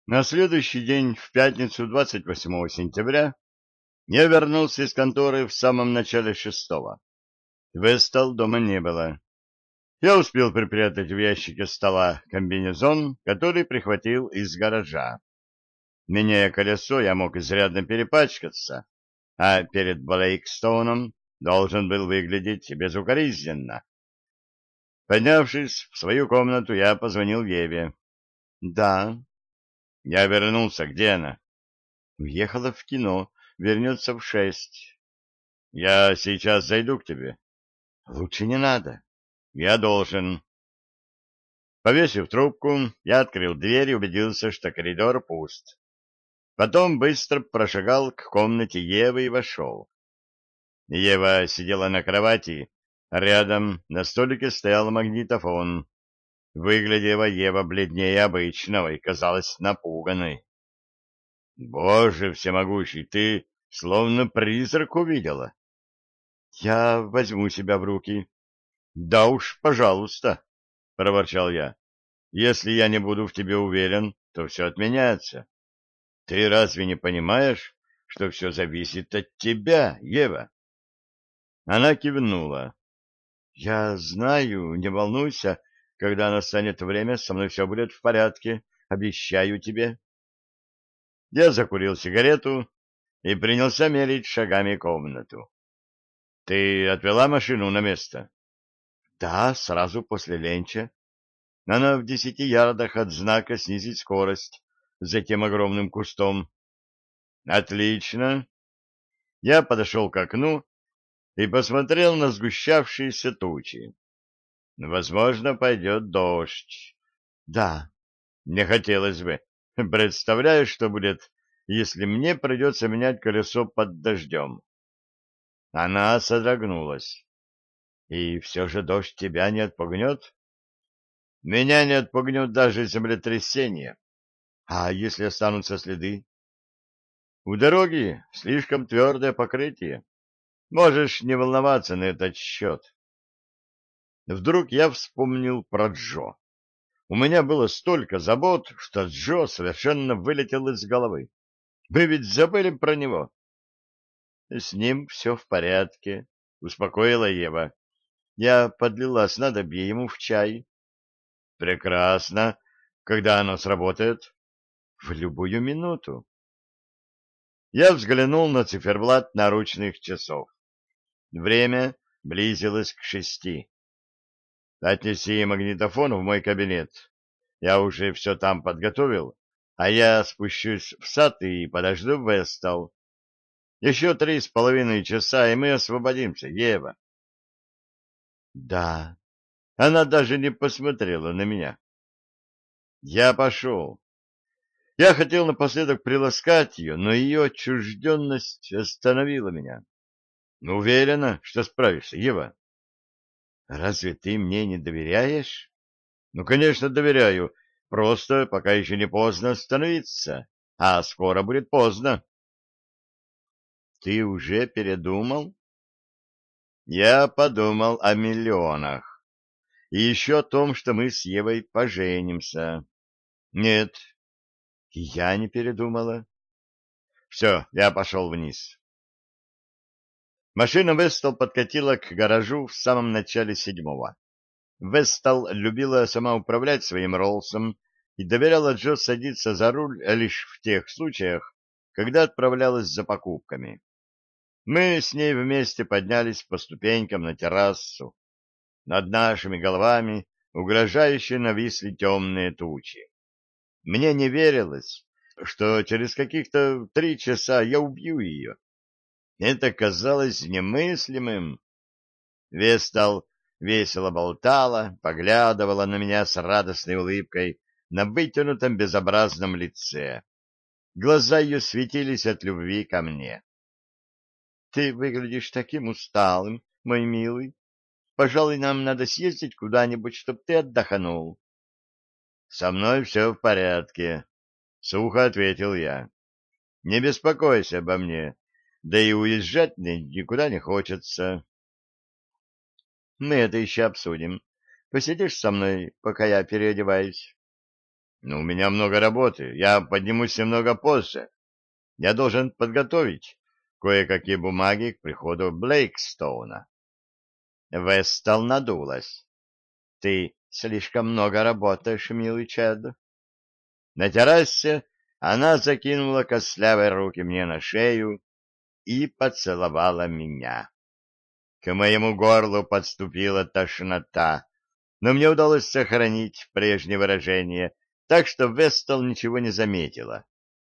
На следующий день, в пятницу 28 сентября, я вернулся из конторы в самом начале шестого. Вестал дома не было. Я успел припрятать в ящике стола комбинезон, который прихватил из гаража. Меняя колесо, я мог изрядно перепачкаться, а перед Блейкстоуном должен был выглядеть безукоризненно. Поднявшись в свою комнату, я позвонил Еве. «Да». Я вернулся. Где она? Уехала в кино. Вернется в 6. Я сейчас зайду к тебе. Лучше не надо. Я должен. Повесив трубку, я открыл дверь и убедился, что коридор пуст. Потом быстро прошагал к комнате Евы и вошел. Ева сидела на кровати, а рядом на столике стоял магнитофон. Выглядела Ева бледнее обычного и казалась напуганной. — Боже всемогущий, ты словно призрак увидела. — Я возьму себя в руки. — Да уж, пожалуйста, — проворчал я. — Если я не буду в тебе уверен, то все отменяется. Ты разве не понимаешь, что все зависит от тебя, Ева? Она кивнула. — Я знаю, не волнуйся, когда настанет время, со мной все будет в порядке, обещаю тебе. Я закурил сигарету и принялся мерить шагами комнату. — Ты отвела машину на место? — Да, сразу после ленча. Она в 10 ярдах от знака снизить скорость за тем огромным кустом. — Отлично. Я подошел к окну и посмотрел на сгущавшиеся тучи. Возможно, пойдет дождь. Да, не хотелось бы. Представляю, что будет, если мне придется менять колесо под дождем. Она содрогнулась. И все же дождь тебя не отпугнет? Меня не отпугнет даже землетрясение. А если останутся следы? У дороги слишком твердое покрытие. Можешь не волноваться на этот счет. Вдруг я вспомнил про Джо. У меня было столько забот, что Джо совершенно вылетел из головы. Мы ведь забыли про него. С ним все в порядке, успокоила Ева. Я подлила снадобье ему в чай. Прекрасно. Когда оно сработает? В любую минуту. Я взглянул на циферблат наручных часов. Время близилось к 6. Отнеси магнитофон в мой кабинет. Я уже все там подготовил, а я спущусь в сад и подожду Вестал. Еще 3,5 часа, и мы освободимся, Ева. Да. Она даже не посмотрела на меня. Я пошел. Я хотел напоследок приласкать ее, но ее отчужденность остановила меня. Уверена, что справишься, Ева? Разве ты мне не доверяешь? Ну, конечно, доверяю. Просто пока еще не поздно остановиться. А скоро будет поздно. Ты уже передумал? Я подумал о миллионах. И еще о том, что мы с Евой поженимся. Нет, я не передумала. Все, я пошел вниз. Машина Вестал подкатила к гаражу в самом начале 7. Вестал любила сама управлять своим Роллсом и доверяла Джо садиться за руль лишь в тех случаях, когда отправлялась за покупками. Мы с ней вместе поднялись по ступенькам на террасу. Над нашими головами угрожающе нависли темные тучи. Мне не верилось, что через каких-то 3 часа я убью ее. Это казалось немыслимым. Вестал весело болтала, поглядывала на меня с радостной улыбкой на вытянутом безобразном лице. Глаза ее светились от любви ко мне. — Ты выглядишь таким усталым, мой милый. Пожалуй, нам надо съездить куда-нибудь, чтоб ты отдохнул. — Со мной все в порядке, — сухо ответил я. — Не беспокойся обо мне, да и уезжать мне никуда не хочется. — Мы это еще обсудим. Посидишь со мной, пока я переодеваюсь? Но у меня много работы, я поднимусь немного позже. Я должен подготовить кое-какие бумаги к приходу Блейкстоуна. Вестал надулась. Ты слишком много работаешь, милый Чед. На террасе она закинула костлявые руки мне на шею и поцеловала меня. К моему горлу подступила тошнота, но мне удалось сохранить прежнее выражение, так что Вестал ничего не заметила.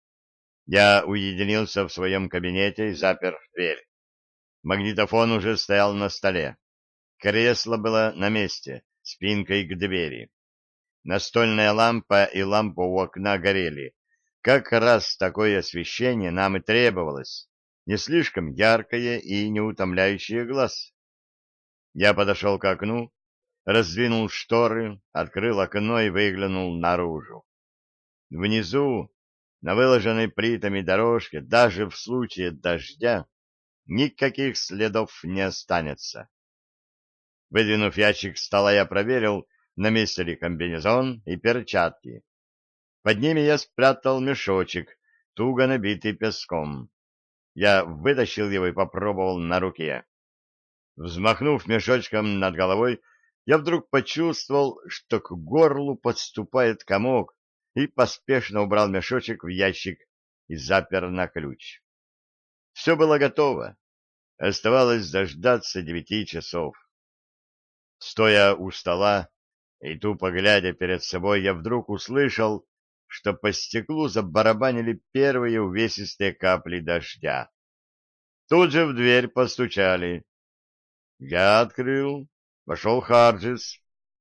Я уединился в своем кабинете и запер дверь. Магнитофон уже стоял на столе. Кресло было на месте, спинкой к двери. Настольная лампа и лампа у окна горели. Как раз такое освещение нам и требовалось, не слишком яркое и не утомляющее глаз. Я подошел к окну, раздвинул шторы, открыл окно и выглянул наружу. Внизу, на выложенной плитами дорожке, даже в случае дождя, никаких следов не останется. Выдвинув ящик стола, я проверил, на месте ли комбинезон и перчатки. Под ними я спрятал мешочек, туго набитый песком. Я вытащил его и попробовал на руке. Взмахнув мешочком над головой, я вдруг почувствовал, что к горлу подступает комок, и поспешно убрал мешочек в ящик и запер на ключ. Все было готово. Оставалось дождаться 9 часов. Стоя у стола и тупо глядя перед собой, я вдруг услышал, что по стеклу забарабанили первые увесистые капли дождя. Тут же в дверь постучали. Я открыл. Вошел Харджис.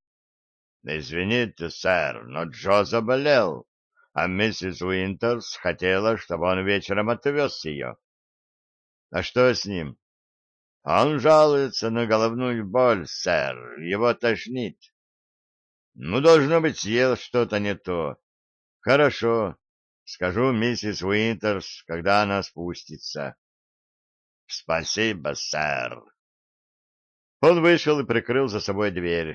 «Извините, сэр, но Джо заболел, а миссис Уинтерс хотела, чтобы он вечером отвез ее». «А что с ним?» «Он жалуется на головную боль, сэр, его тошнит». «Ну, должно быть, съел что-то не то». «Хорошо, скажу миссис Уинтерс, когда она спустится». «Спасибо, сэр». Он вышел и прикрыл за собой дверь.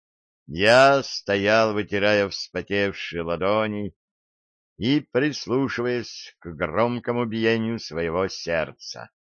Я стоял, вытирая вспотевшие ладони и прислушиваясь к громкому биению своего сердца.